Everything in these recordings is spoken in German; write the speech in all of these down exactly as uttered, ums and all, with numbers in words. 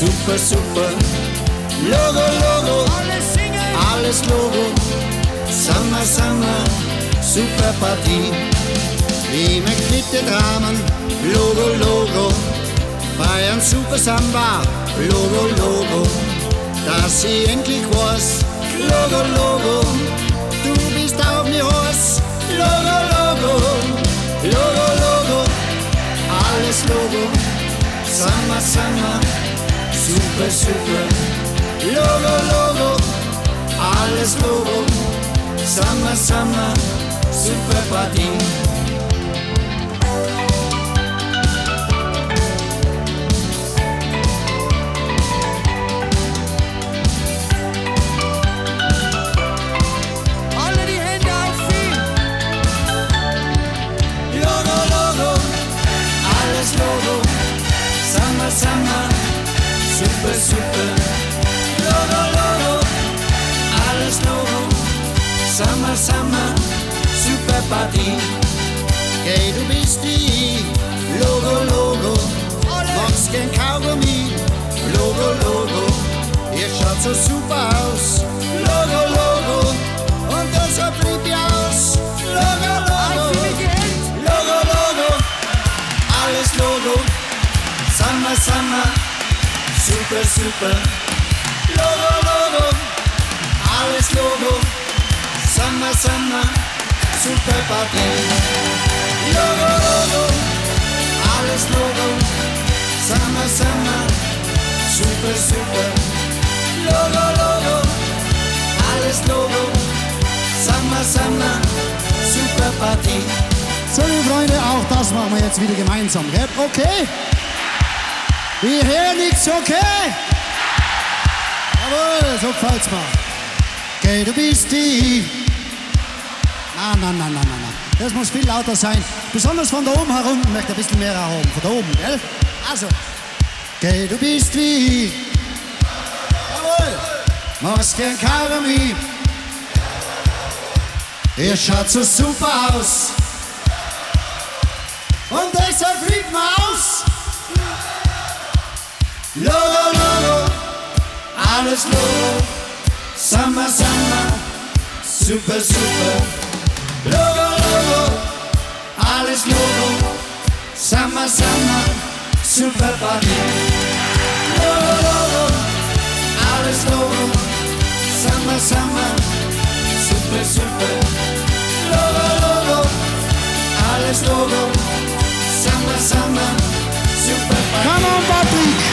super, super. Logo, Logo, Alles singen! alles Logo. Summer, Summer, super Partie. Ich möchte mit den Dramen, Logo, Logo. Bayern Super Samba, Logo, Logo. Dass ich endlich weiß, Logo, Logo. Du bist auf mir Horst, Logo, Logo. Logo, Logo, alles Logo. Summer, Summer, super, super. Logo, Logo, alles Logo. Summer, Summer, super Party. Alle die Hände aufziehen! Logo, Logo, alles Logo. Summer, Summer, super, super. Logo, Logo, alles Logo. Summer, Summer, super Party. Hey, du bist die Logo, Logo. Machst kein Kaugummi. Logo, Logo. Ihr schaut so super aus. Logo, Logo. Und deshalb fliegt ihr aus. Logo, Logo. Aufziehen die Hände! Logo, Logo. Alles Logo. Summer, Summer, super, super. Logo, Logo, alles Logo. Summer, Summer, super Party. Logo, Logo, alles Logo. Summer, Summer, super, super. Logo, Logo, alles Logo. Summer, Summer, super Party. So, liebe Freunde, auch das machen wir jetzt wieder gemeinsam, gell? Okay? Wir hören nichts, okay? Jawohl, so gefällt's mir. Okay, du bist die... Nein, nein, nein, nein, nein. Das muss viel lauter sein. Besonders von da oben herunten möchte ich ein bisschen mehr erhoben. Von da oben, gell? Also. Okay, du bist wie... Jawohl. Machst kein Kaugummi. Ihr schaut so super aus. Und deshalb fliegt man aus. Logo, Logo, alles Logo. Summer, Summer, super, super. Logo, Logo, alles Logo. Summer, Summer, super Party. Logo, Logo, alles Logo. Summer, Summer, super, super. Logo, Logo, alles Logo. Summer, Summer, super Party. Come on, Patrick!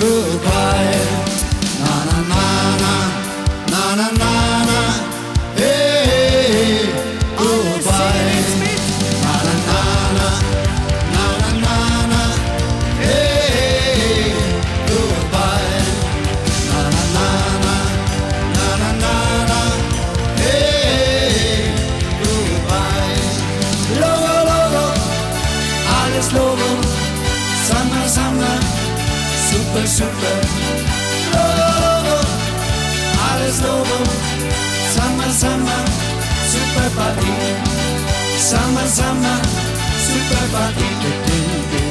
goodbye. Na na na na, na na na na, hey, goodbye. Na na na na, na na na na, hey, goodbye. Na na na na, na na na na, hey, goodbye. Logo, Logo, alles Logo. Summer, Summer, super, super. Logo, Logo, alles Logo. Summer, Summer, super Party. Summer, Summer, super Party.